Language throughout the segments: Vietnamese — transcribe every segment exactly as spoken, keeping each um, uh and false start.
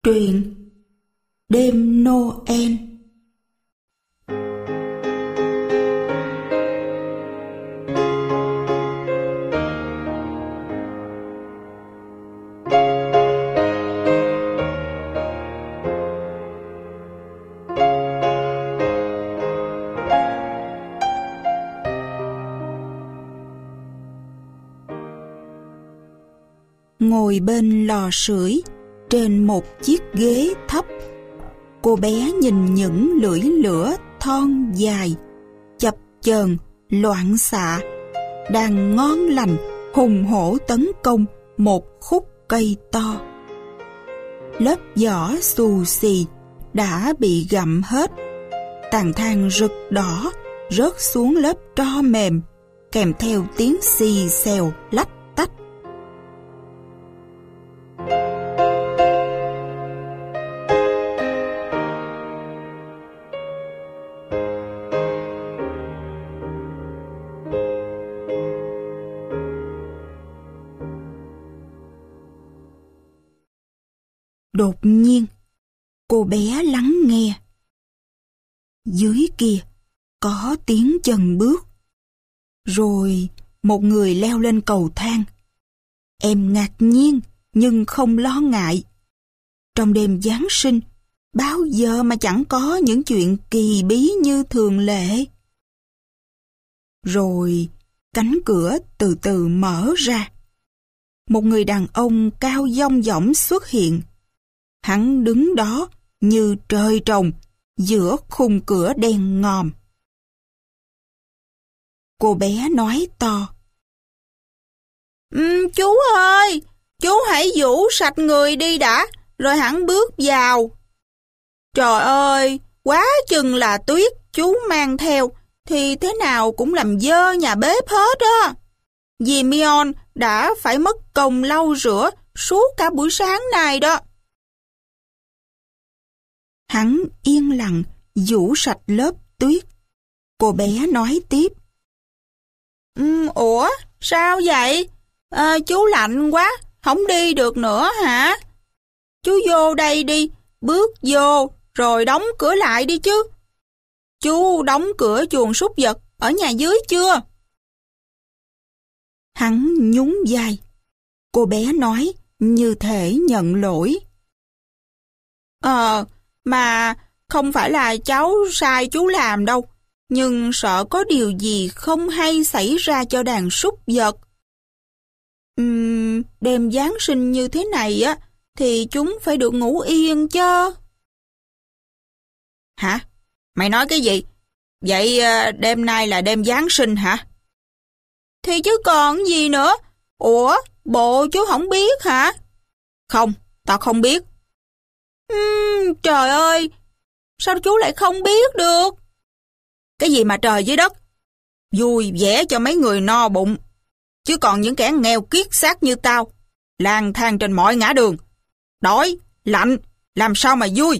Truyện Đêm Noel. Ngồi bên lò sưởi trên một chiếc ghế thấp, cô bé nhìn những lưỡi lửa thon dài, chập chờn, loạn xạ, đang ngon lành hùng hổ tấn công một khúc cây to. Lớp vỏ xù xì đã bị gặm hết, tàn than rực đỏ rớt xuống lớp tro mềm, kèm theo tiếng xì xèo lách tách. Đột nhiên, cô bé lắng nghe. Dưới kia có tiếng chân bước. Rồi một người leo lên cầu thang. Em ngạc nhiên nhưng không lo ngại. Trong đêm Giáng sinh, bao giờ mà chẳng có những chuyện kỳ bí như thường lệ. Rồi cánh cửa từ từ mở ra. Một người đàn ông cao dong dỏng xuất hiện. Hắn đứng đó như trời trồng giữa khung cửa đen ngòm. Cô bé nói to: um, Chú ơi, chú hãy vũ sạch người đi đã, rồi hẳn bước vào. Trời ơi, quá chừng là tuyết chú mang theo, thì thế nào cũng làm dơ nhà bếp hết á. Dì Mion đã phải mất công lau rửa suốt cả buổi sáng này đó. Hắn yên lặng vũ sạch lớp tuyết. Cô bé nói tiếp: um, Ủa, sao vậy? À, chú lạnh quá, không đi được nữa hả? Chú vô đây đi, bước vô, rồi đóng cửa lại đi chứ. Chú đóng cửa chuồng súc vật ở nhà dưới chưa? Hắn nhún vai. Cô bé nói như thể nhận lỗi: Ờ, mà không phải là cháu sai chú làm đâu, nhưng sợ có điều gì không hay xảy ra cho đàn súc vật. Uhm, đêm Giáng sinh như thế này á, thì chúng phải được ngủ yên chứ. Hả? Mày nói cái gì? Vậy đêm nay là đêm Giáng sinh hả? Thì chứ còn gì nữa. Ủa, bộ chú không biết hả? Không, tao không biết. Uhm, trời ơi, sao chú lại không biết được? Cái gì mà trời dưới đất? Vui vẻ cho mấy người no bụng, chứ còn những kẻ nghèo kiết xác như tao, lang thang trên mọi ngã đường, đói, lạnh, làm sao mà vui?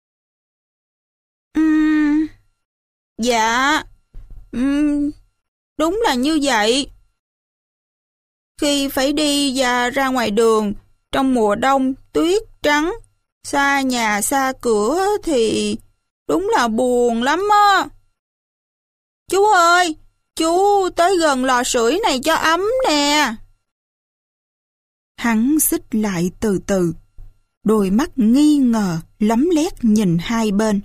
Uhm, dạ, uhm, đúng là như vậy. Khi phải đi và ra ngoài đường trong mùa đông tuyết trắng, xa nhà xa cửa thì đúng là buồn lắm á. Chú ơi, chú tới gần lò sưởi này cho ấm nè. Hắn xích lại từ từ, đôi mắt nghi ngờ lấm lét nhìn hai bên.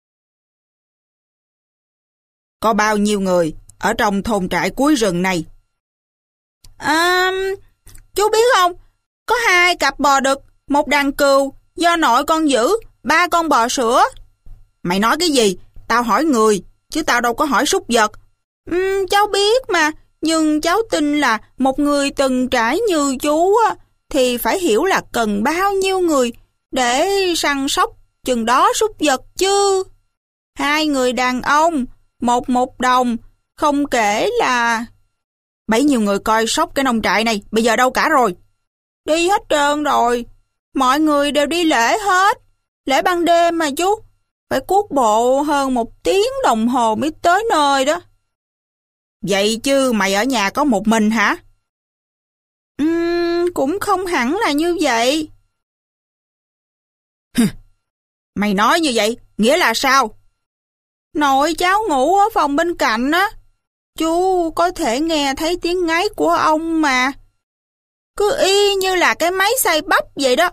Có bao nhiêu người ở trong thôn trại cuối rừng này? À, chú biết không, có hai cặp bò đực, một đàn cừu, do nội con giữ, ba con bò sữa. Mày nói cái gì? Tao hỏi người, chứ tao đâu có hỏi súc vật. Uhm, cháu biết mà, nhưng cháu tin là một người từng trải như chú á, thì phải hiểu là cần bao nhiêu người để săn sóc chừng đó súc vật chứ. Hai người đàn ông, một một đồng, không kể là... Bấy nhiêu người coi sóc cái nông trại này, bây giờ đâu cả rồi? Đi hết trơn rồi, mọi người đều đi lễ hết. Lễ ban đêm mà chú, phải cuốc bộ hơn một tiếng đồng hồ mới tới nơi đó. Vậy chứ mày ở nhà có một mình hả? Uhm, cũng không hẳn là như vậy. Mày nói như vậy, nghĩa là sao? Nội cháu ngủ ở phòng bên cạnh á. Chú có thể nghe thấy tiếng ngáy của ông mà. Cứ y như là cái máy xay bắp vậy đó.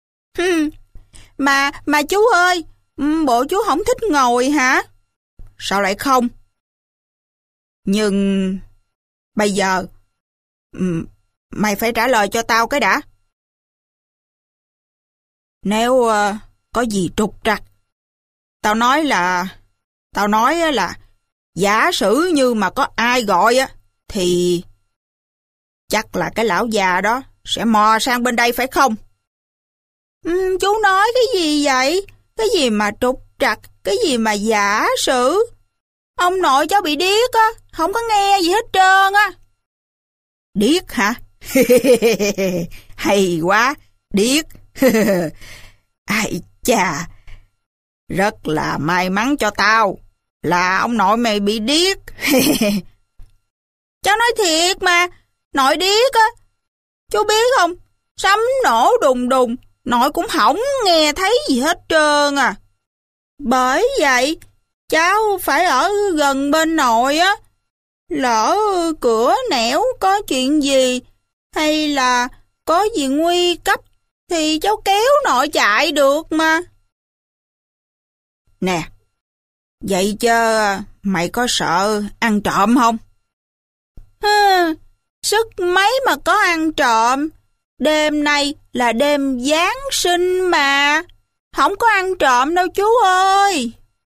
Mà, mà chú ơi, bộ chú không thích ngồi hả? Sao lại không? Nhưng bây giờ mày phải trả lời cho tao cái đã. Nếu uh, có gì trục trặc, tao nói là tao nói là giả sử như mà có ai gọi á thì chắc là cái lão già đó sẽ mò sang bên đây phải không? Ừ, chú nói cái gì vậy? Cái gì mà trục trặc, cái gì mà giả sử? Ông nội cháu bị điếc á, không có nghe gì hết trơn á. Điếc hả? Hay quá, điếc. Ai chà, rất là may mắn cho tao là ông nội mày bị điếc. Cháu nói thiệt mà, nội điếc á. Chú biết không, sấm nổ đùng đùng, nội cũng không nghe thấy gì hết trơn à. Bởi vậy, cháu phải ở gần bên nội á. Lỡ cửa nẻo có chuyện gì, hay là có gì nguy cấp, thì cháu kéo nội chạy được mà. Nè, vậy chứ mày có sợ ăn trộm không? Hừ, sức mấy mà có ăn trộm. Đêm nay là đêm Giáng sinh mà. Không có ăn trộm đâu chú ơi.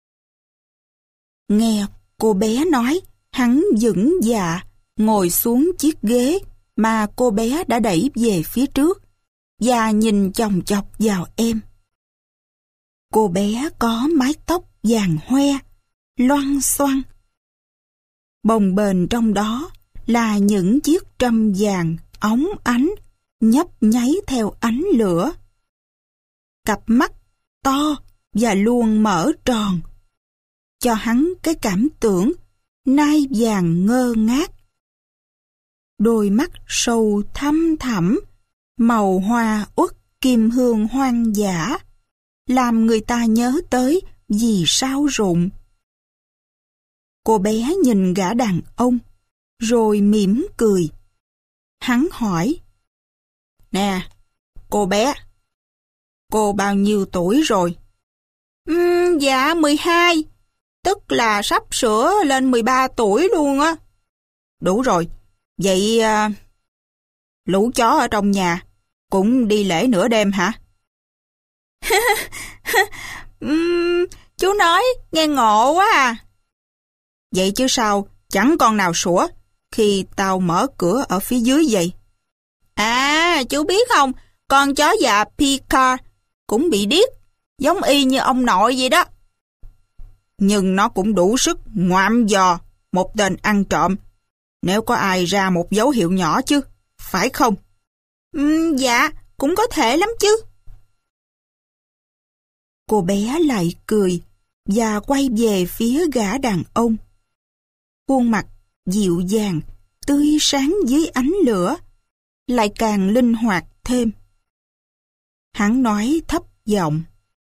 Nghe cô bé nói, hắn vững dạ, ngồi xuống chiếc ghế mà cô bé đã đẩy về phía trước và nhìn chòng chọc vào em. Cô bé có mái tóc vàng hoe, loăn xoăn. Bồng bềnh trong đó là những chiếc trâm vàng óng ánh, nhấp nháy theo ánh lửa. Cặp mắt to và luôn mở tròn, cho hắn cái cảm tưởng nai vàng ngơ ngác. Đôi mắt sâu thăm thẳm, màu hoa uất kim hương hoang dã, làm người ta nhớ tới vì sao rụng. Cô bé nhìn gã đàn ông, rồi mỉm cười. Hắn hỏi, nè, cô bé, cô bao nhiêu tuổi rồi? Uhm, dạ mười hai, tức là sắp sửa lên mười ba tuổi luôn á. Đủ rồi, vậy à, lũ chó ở trong nhà cũng đi lễ nửa đêm hả? uhm, chú nói nghe ngộ quá à. Vậy chứ sao chẳng con nào sủa khi tao mở cửa ở phía dưới vậy? À, chú biết không, con chó già Picard cũng bị điếc, giống y như ông nội vậy đó. Nhưng nó cũng đủ sức ngoạm dò một tên ăn trộm nếu có ai ra một dấu hiệu nhỏ chứ, phải không? Ừ, dạ, cũng có thể lắm chứ. Cô bé lại cười và quay về phía gã đàn ông. Khuôn mặt dịu dàng, tươi sáng dưới ánh lửa, lại càng linh hoạt thêm. Hắn nói thấp giọng,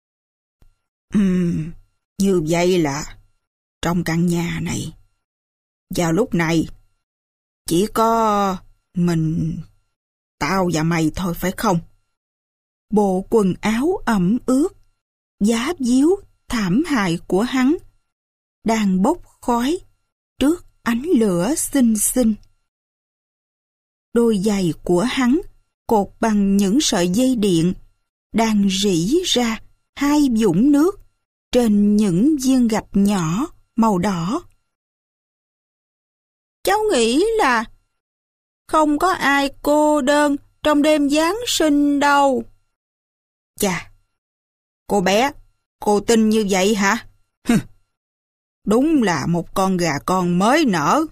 Ừm, như vậy là trong căn nhà này, vào lúc này, chỉ có mình, tao và mày thôi phải không? Bộ quần áo ẩm ướt, giá díu thảm hại của hắn đang bốc khói trước ánh lửa xinh xinh. Đôi giày của hắn cột bằng những sợi dây điện đang rỉ ra hai vũng nước trên những viên gạch nhỏ màu đỏ. Cháu nghĩ là không có ai cô đơn trong đêm Giáng sinh đâu. Chà, cô bé, cô tin như vậy hả? Đúng là một con gà con mới nở.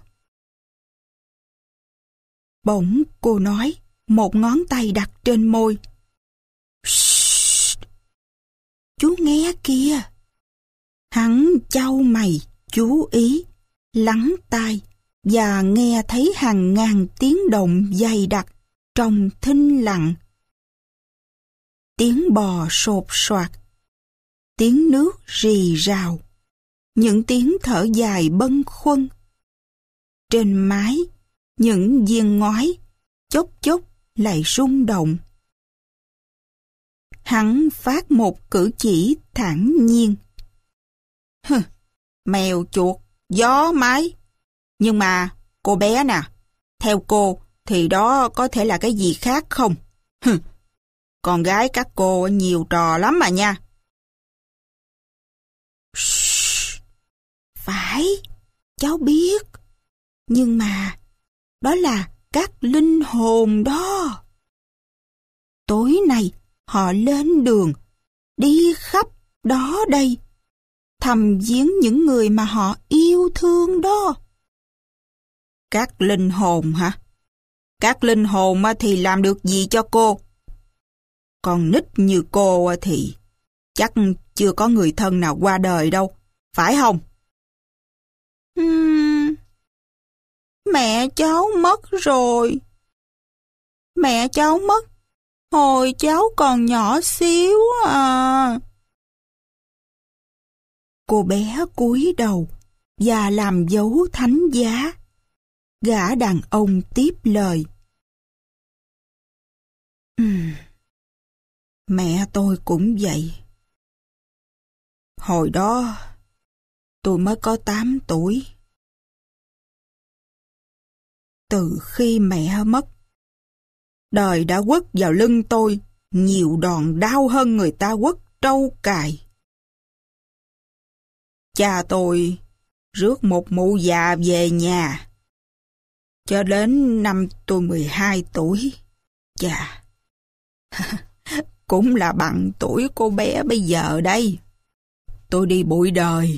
Bỗng cô nói, một ngón tay đặt trên môi. Shhh, chú nghe kìa. Hắn chau mày, chú ý, lắng tai và nghe thấy hàng ngàn tiếng động dày đặc trong thinh lặng. tiếng bò sột soạt, tiếng nước rì rào, những tiếng thở dài bâng khuâng. Trên mái, những viên ngói chốc chốc lại rung động. Hắn phát một cử chỉ thản nhiên. Hừ, mèo chuột, gió mái. Nhưng mà, cô bé nè, theo cô thì đó có thể là cái gì khác không? Hừ, con gái các cô nhiều trò lắm mà nha. Shhh, phải, cháu biết. Nhưng mà, đó là các linh hồn đó. Tối nay, họ lên đường, đi khắp đó đây, thăm viếng những người mà họ yêu thương đó. Các linh hồn hả? Các linh hồn thì làm được gì cho cô? Còn nít như cô thì chắc chưa có người thân nào qua đời đâu, phải không? Uhm, mẹ cháu mất rồi. Mẹ cháu mất hồi cháu còn nhỏ xíu à. Cô bé cúi đầu và làm dấu thánh giá. Gã đàn ông tiếp lời. Uhm, mẹ tôi cũng vậy. Hồi đó tôi mới có tám tuổi. Từ khi mẹ mất, đời đã quất vào lưng tôi nhiều đòn đau hơn người ta quất trâu cài. Cha tôi rước một mụ già về nhà. Cho đến năm tôi mười hai tuổi, chà, cũng là bằng tuổi cô bé bây giờ đây. Tôi đi bụi đời.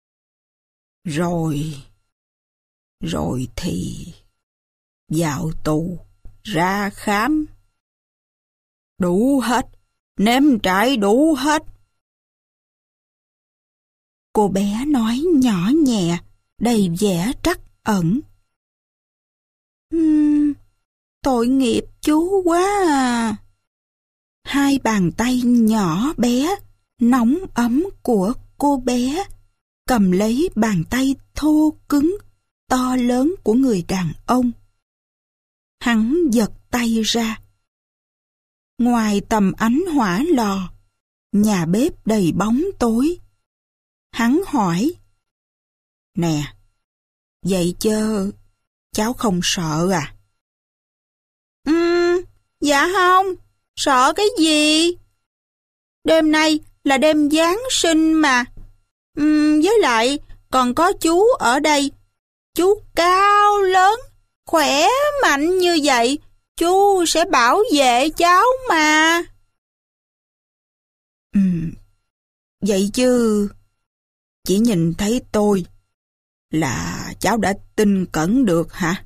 Rồi, rồi thì vào tù, ra khám. Đủ hết, nếm trải đủ hết. Cô bé nói nhỏ nhẹ, đầy vẻ trắc ẩn. Uhm, tội nghiệp chú quá à. Hai bàn tay nhỏ bé, nóng ấm của cô bé cầm lấy bàn tay thô cứng, to lớn của người đàn ông. Hắn giật tay ra. Ngoài tầm ánh hỏa lò, nhà bếp đầy bóng tối. Hắn hỏi, nè, vậy chứ cháu không sợ à? Ừm, dạ không, sợ cái gì? Đêm nay là đêm Giáng sinh mà. Uhm, với lại còn có chú ở đây. Chú cao lớn, khỏe mạnh như vậy, chú sẽ bảo vệ cháu mà. Ừm, vậy chứ chỉ nhìn thấy tôi là cháu đã tin cẩn được hả?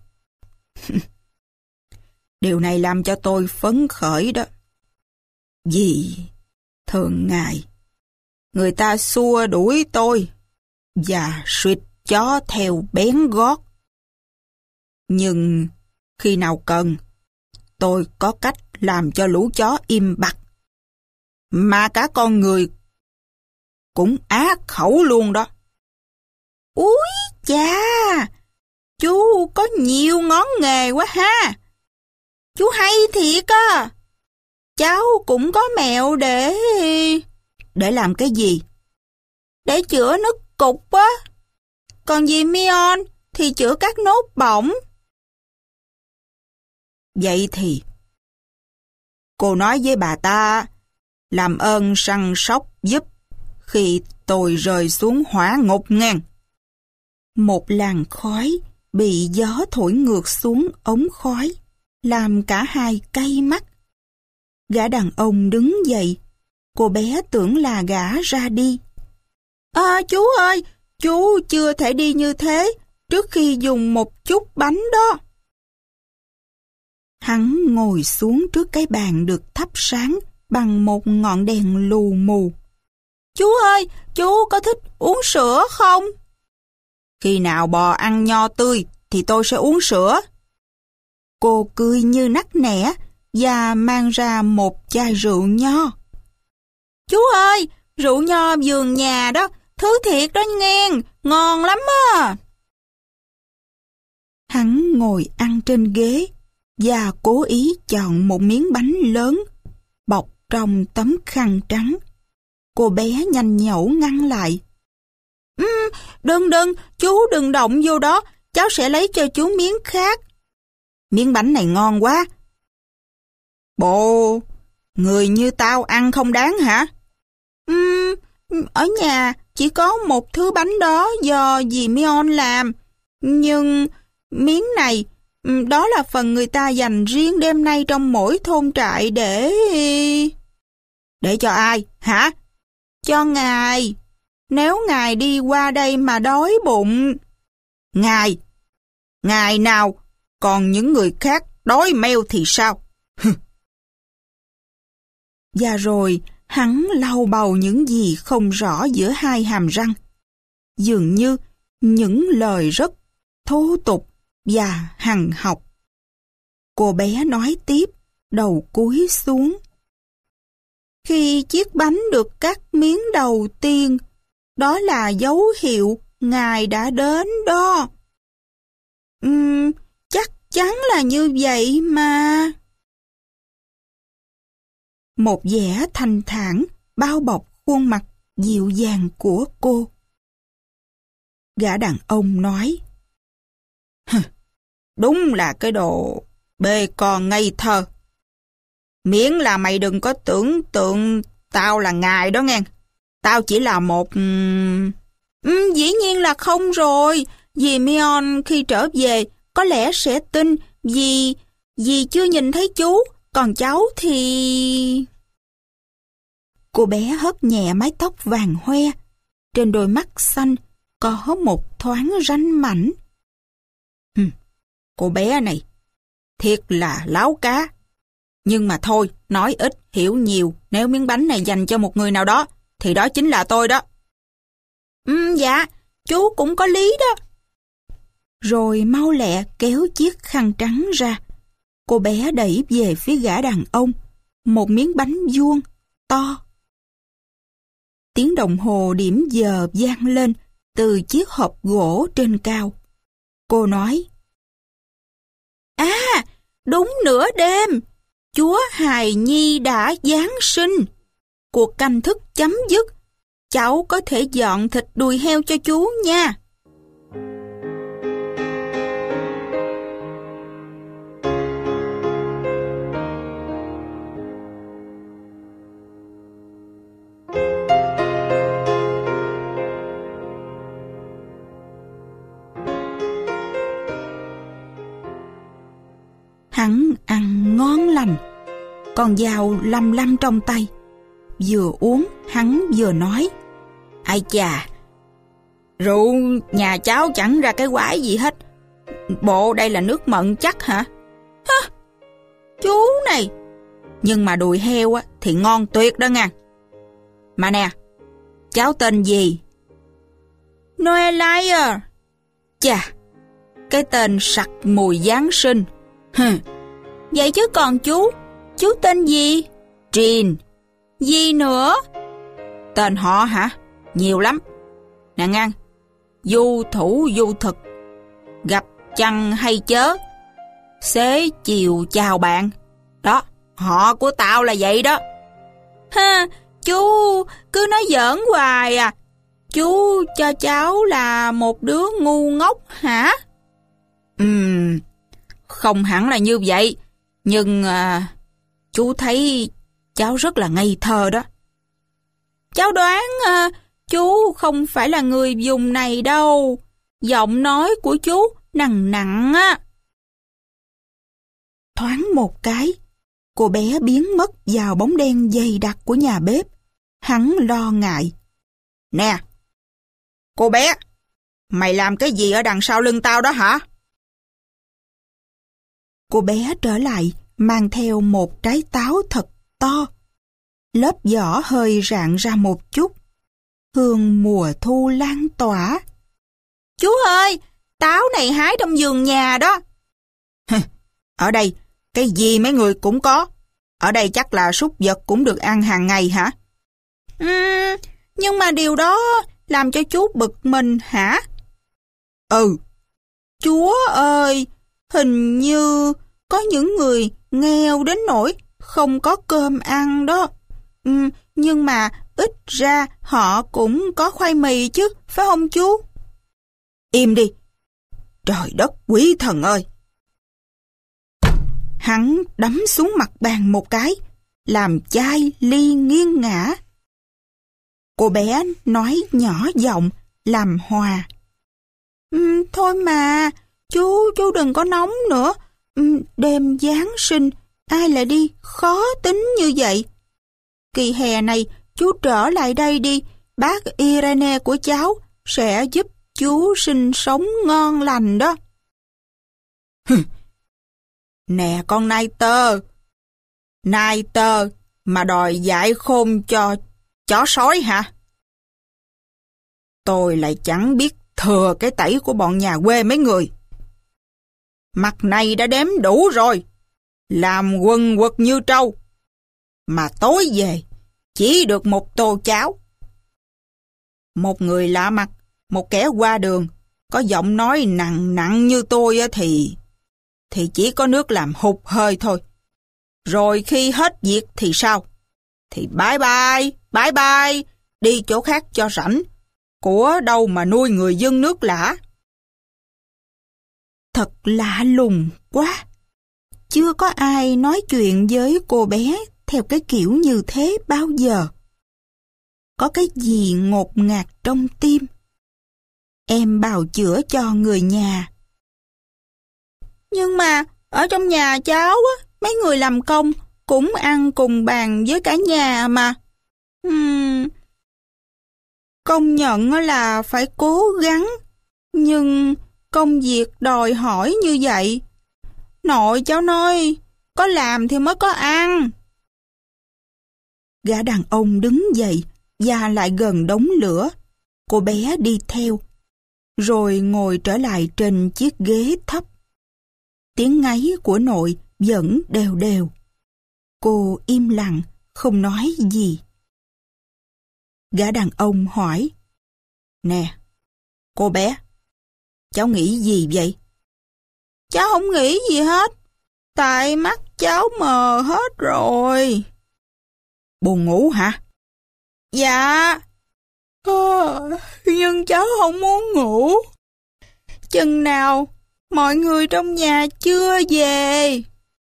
Điều này làm cho tôi phấn khởi đó. Vì thường ngày người ta xua đuổi tôi và suýt chó theo bén gót. Nhưng khi nào cần, tôi có cách làm cho lũ chó im bặt. Mà cả con người cũng á khẩu luôn đó. Úi cha, chú có nhiều ngón nghề quá ha. Chú hay thiệt á. Cháu cũng có mẹo để... Để làm cái gì? Để chữa nứt cục á. Còn dì Mion thì chữa các nốt bỏng. Vậy thì cô nói với bà ta làm ơn săn sóc giúp khi tôi rơi xuống hỏa ngục ngang. Một làn khói bị gió thổi ngược xuống ống khói, làm cả hai cay mắt. Gã đàn ông đứng dậy, cô bé tưởng là gã ra đi. À chú ơi, chú chưa thể đi như thế trước khi dùng một chút bánh đó. Hắn ngồi xuống trước cái bàn được thắp sáng bằng một ngọn đèn lù mù. Chú ơi, chú có thích uống sữa không? Khi nào bò ăn nho tươi thì tôi sẽ uống sữa. Cô cười như nắc nẻ, và mang ra một chai rượu nho. Chú ơi, rượu nho vườn nhà đó, thứ thiệt đó nghe, ngon lắm á. Hắn ngồi ăn trên ghế và cố ý chọn một miếng bánh lớn, bọc trong tấm khăn trắng. Cô bé nhanh nhẩu ngăn lại. Ừ, đừng đừng, chú đừng động vô đó, cháu sẽ lấy cho chú miếng khác. Miếng bánh này ngon quá. Bộ, người như tao ăn không đáng hả? Ừ, ở nhà chỉ có một thứ bánh đó do dì Mion làm. Nhưng miếng này, đó là phần người ta dành riêng đêm nay trong mỗi thôn trại để... Để cho ai, hả? Cho ngài. Nếu ngài đi qua đây mà đói bụng. Ngài? Ngài nào? Còn những người khác đói meo thì sao? Và rồi hắn lau bầu những gì không rõ giữa hai hàm răng. Dường như những lời rất thô tục và hằn học. Cô bé nói tiếp, đầu cúi xuống. Khi chiếc bánh được cắt miếng đầu tiên, đó là dấu hiệu ngài đã đến đó. Ừm, chắc chắn là như vậy mà. Một vẻ thanh thản bao bọc khuôn mặt dịu dàng của cô. Gã đàn ông nói, đúng là cái đồ bê con ngây thơ. Miễn là mày đừng có tưởng tượng tao là ngài đó nghe. Tao chỉ là một... Ừ, dĩ nhiên là không rồi. Dì Mion khi trở về có lẽ sẽ tin vì dì chưa nhìn thấy chú, còn cháu thì... Cô bé hất nhẹ mái tóc vàng hoe. Trên đôi mắt xanh có một thoáng ranh mảnh. Hừm, cô bé này thiệt là láo cá. Nhưng mà thôi, nói ít hiểu nhiều. Nếu miếng bánh này dành cho một người nào đó thì đó chính là tôi đó. Ừ, dạ, chú cũng có lý đó. Rồi mau lẹ kéo chiếc khăn trắng ra. Cô bé đẩy về phía gã đàn ông một miếng bánh vuông to. Tiếng đồng hồ điểm giờ vang lên từ chiếc hộp gỗ trên cao. Cô nói, à, đúng nửa đêm, Chúa Hài Nhi đã Giáng sinh. Cuộc canh thức chấm dứt. Cháu có thể dọn thịt đùi heo cho chú nha. Hắn ăn ngon lành, con dao lăm lăm trong tay. Vừa uống, hắn vừa nói, ai chà, rượu nhà cháu chẳng ra cái quái gì hết. Bộ đây là nước mận chắc hả? Hả? Chú này. Nhưng mà đùi heo á, thì ngon tuyệt đó nha. Mà nè, cháu tên gì? Noelia. Chà, cái tên sặc mùi Giáng sinh. Hừ. Vậy chứ còn chú, chú tên gì? Jean. Gì nữa? Tên họ hả? Nhiều lắm. Nè ngang, du thủ du thực, gặp chăng hay chớ, xế chiều chào bạn. Đó, họ của tao là vậy đó. Ha, chú cứ nói giỡn hoài à. Chú cho cháu là một đứa ngu ngốc hả? Ừm, không hẳn là như vậy. Nhưng à, chú thấy cháu rất là ngây thơ đó. Cháu đoán à, chú không phải là người vùng này đâu. Giọng nói của chú nặng nặng á. Thoáng một cái, cô bé biến mất vào bóng đen dày đặc của nhà bếp. Hắn lo ngại. Nè, cô bé, mày làm cái gì ở đằng sau lưng tao đó hả? Cô bé trở lại mang theo một trái táo thật to. Lớp vỏ hơi rạn ra một chút. Hương mùa thu lan tỏa. Chú ơi, táo này hái trong vườn nhà đó. Ở đây, Cái gì mấy người cũng có. Ở đây chắc là súc vật cũng được ăn hàng ngày hả? Uhm, nhưng mà điều đó làm cho chú bực mình hả? Ừ. Chúa ơi, hình như có những người nghèo đến nỗi không có cơm ăn đó. Uhm, nhưng mà ít ra họ cũng có khoai mì chứ, phải không chú? Im đi. Trời đất quý thần ơi. Hắn đấm xuống mặt bàn một cái, làm chai ly nghiêng ngã. Cô bé nói nhỏ giọng, làm hòa. Uhm, thôi mà, chú, chú đừng có nóng nữa. Uhm, đêm Giáng sinh, ai lại đi khó tính như vậy? Kỳ hè này, chú trở lại đây đi, bác Irene của cháu sẽ giúp chú sinh sống ngon lành đó. Nè con nai tơ, nai tơ mà đòi dạy khôn cho chó sói hả? Tôi lại chẳng biết thừa cái tẩy của bọn nhà quê mấy người. Mặt này đã đếm đủ rồi, làm quần quật như trâu, mà tối về chỉ được một tô cháo. Một người lạ mặt, một kẻ qua đường, có giọng nói nặng nặng như tôi thì... thì chỉ có nước làm hụt hơi thôi. Rồi khi hết việc thì sao? Thì bye bye, bye bye, đi chỗ khác cho rảnh. Của đâu mà nuôi người dân nước lã. Thật lạ lùng quá. Chưa có ai nói chuyện với cô bé theo cái kiểu như thế bao giờ. Có cái gì ngột ngạt trong tim. Em bào chữa cho người nhà. Nhưng mà ở trong nhà cháu á, mấy người làm công cũng ăn cùng bàn với cả nhà mà. Hmm, công nhận là phải cố gắng, nhưng công việc đòi hỏi như vậy. Nội cháu nói, có làm thì mới có ăn. Gã đàn ông đứng dậy và lại gần đống lửa. Cô bé đi theo, rồi ngồi trở lại trên chiếc ghế thấp. Tiếng ngáy của nội vẫn đều đều. Cô im lặng, không nói gì. Gã đàn ông hỏi: Nè, cô bé, cháu nghĩ gì vậy? Cháu không nghĩ gì hết, tại mắt cháu mờ hết rồi. Buồn ngủ hả? Dạ. Ờ, nhưng cháu không muốn ngủ. Chừng nào mọi người trong nhà chưa về.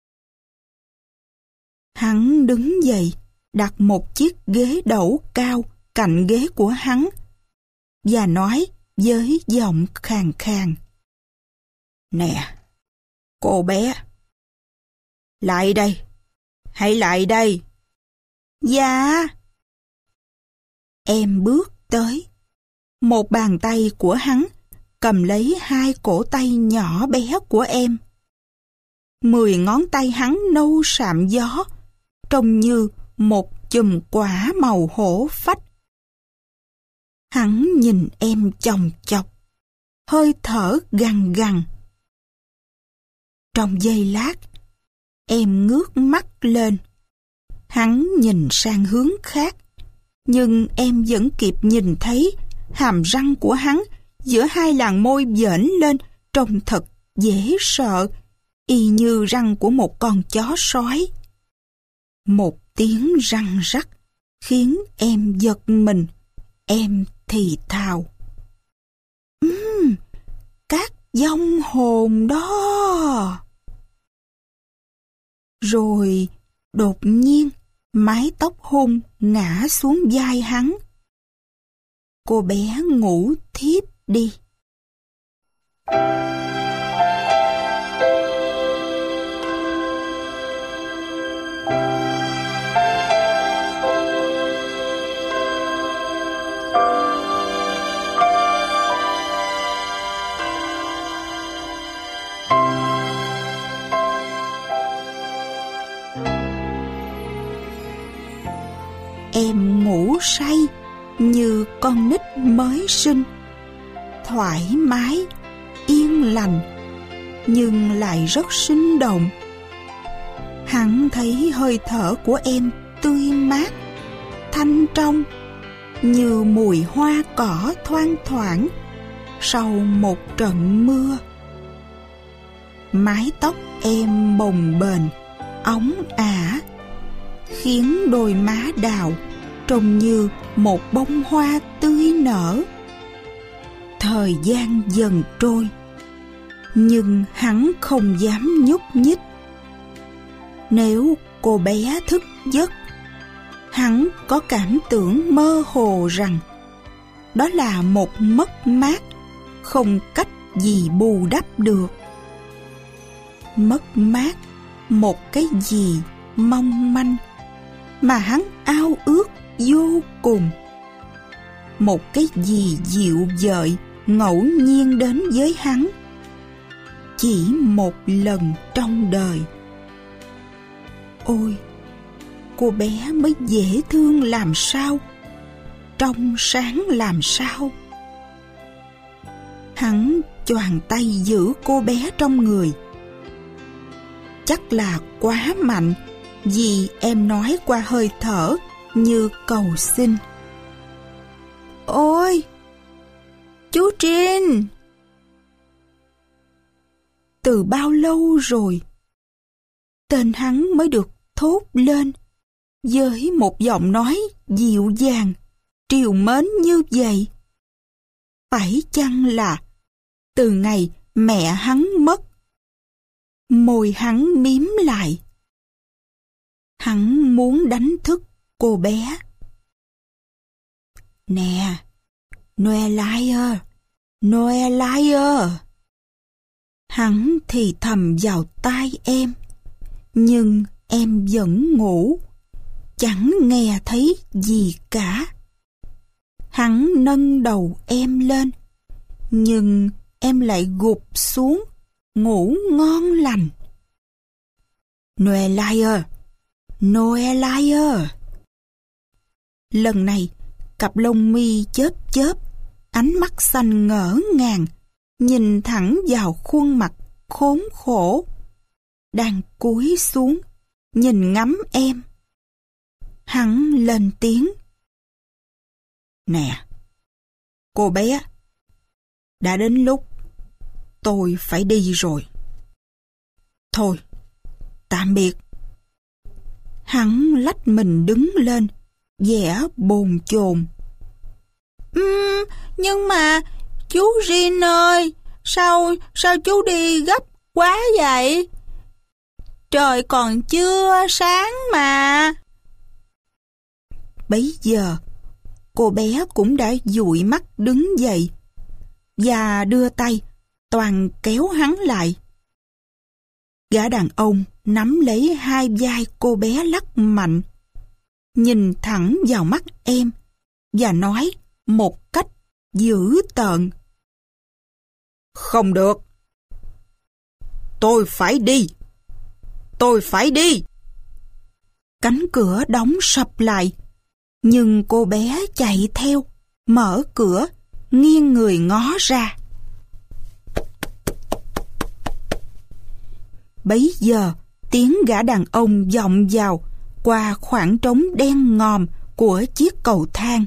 Hắn đứng dậy, đặt một chiếc ghế đẩu cao cạnh ghế của hắn và nói với giọng khàn khàn: Nè, cô bé, lại đây, hãy lại đây. Dạ. Em bước tới. Một bàn tay của hắn cầm lấy hai cổ tay nhỏ bé của em. Mười ngón tay hắn nâu sạm gió, trông như một chùm quả màu hổ phách. Hắn nhìn em chòng chọc, hơi thở gằn gằn. Trong giây lát, em ngước mắt lên. Hắn nhìn sang hướng khác, nhưng em vẫn kịp nhìn thấy hàm răng của hắn giữa hai làn môi vểnh lên, trông thật dễ sợ, y như răng của một con chó sói. Một tiếng răng rắc khiến em giật mình. Em thì thào: Ừm, các vong hồn đó. Rồi đột nhiên mái tóc hung ngã xuống vai hắn. Cô bé ngủ thiếp đi. Em ngủ say như con nít mới sinh, thoải mái, yên lành, nhưng lại rất sinh động. Hắn thấy hơi thở của em tươi mát, thanh trong, như mùi hoa cỏ thoang thoảng sau một trận mưa. Mái tóc em bồng bềnh, óng ả, khiến đôi má đào trông như một bông hoa tươi nở. Thời gian dần trôi, nhưng hắn không dám nhúc nhích. Nếu cô bé thức giấc, hắn có cảm tưởng mơ hồ rằng đó là một mất mát không cách gì bù đắp được. Mất mát một cái gì mong manh mà hắn ao ước vô cùng. Một cái gì dịu dợi ngẫu nhiên đến với hắn chỉ một lần trong đời. Ôi, cô bé mới dễ thương làm sao, trong sáng làm sao. Hắn choàng tay giữ cô bé trong người. Chắc là quá mạnh, vì em nói qua hơi thở như cầu xin. Ôi, chú Trinh! Từ bao lâu rồi? Tên hắn mới được thốt lên với một giọng nói dịu dàng, trìu mến như vậy. Phải chăng là từ ngày mẹ hắn mất? Môi hắn mím lại. Hắn muốn đánh thức cô bé. Nè, Noelia, Noelia. Hắn thì thầm vào tai em, nhưng em vẫn ngủ, chẳng nghe thấy gì cả. Hắn nâng đầu em lên, nhưng em lại gục xuống, ngủ ngon lành. Noelia, Noelia. Lần này, cặp lông mi chớp chớp, ánh mắt xanh ngỡ ngàng, nhìn thẳng vào khuôn mặt khốn khổ, đang cúi xuống, nhìn ngắm em. Hắn lên tiếng. Nè, cô bé, đã đến lúc tôi phải đi rồi. Thôi, tạm biệt. Hắn lách mình đứng lên, vẻ bồn chồn. Uhm, nhưng mà, chú Rin ơi, sao, sao chú đi gấp quá vậy? Trời còn chưa sáng mà. Bấy giờ, cô bé cũng đã dụi mắt đứng dậy và đưa tay toàn kéo hắn lại. Gã đàn ông nắm lấy hai vai cô bé lắc mạnh, nhìn thẳng vào mắt em và nói một cách dữ tợn. Không được. Tôi phải đi. Tôi phải đi. Cánh cửa đóng sập lại, nhưng cô bé chạy theo, mở cửa, nghiêng người ngó ra. Bấy giờ, tiếng gã đàn ông vọng vào qua khoảng trống đen ngòm của chiếc cầu thang.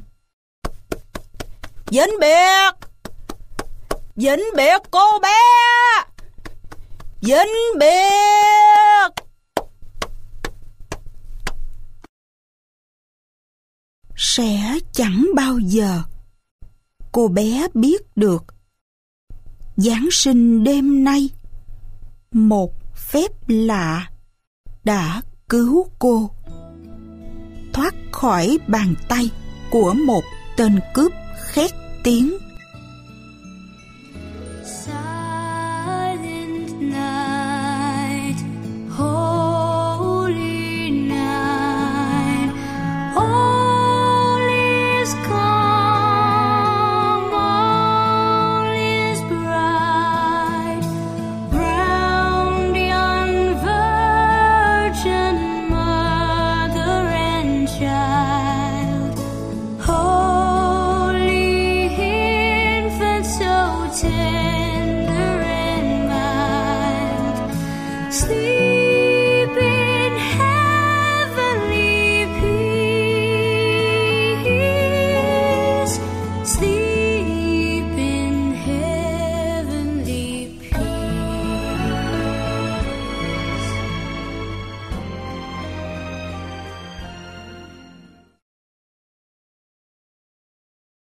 Vĩnh biệt! Vĩnh biệt cô bé! Vĩnh biệt! Sẽ chẳng bao giờ cô bé biết được Giáng sinh đêm nay, một phép lạ đã cứu cô thoát khỏi bàn tay của một tên cướp khét tiếng.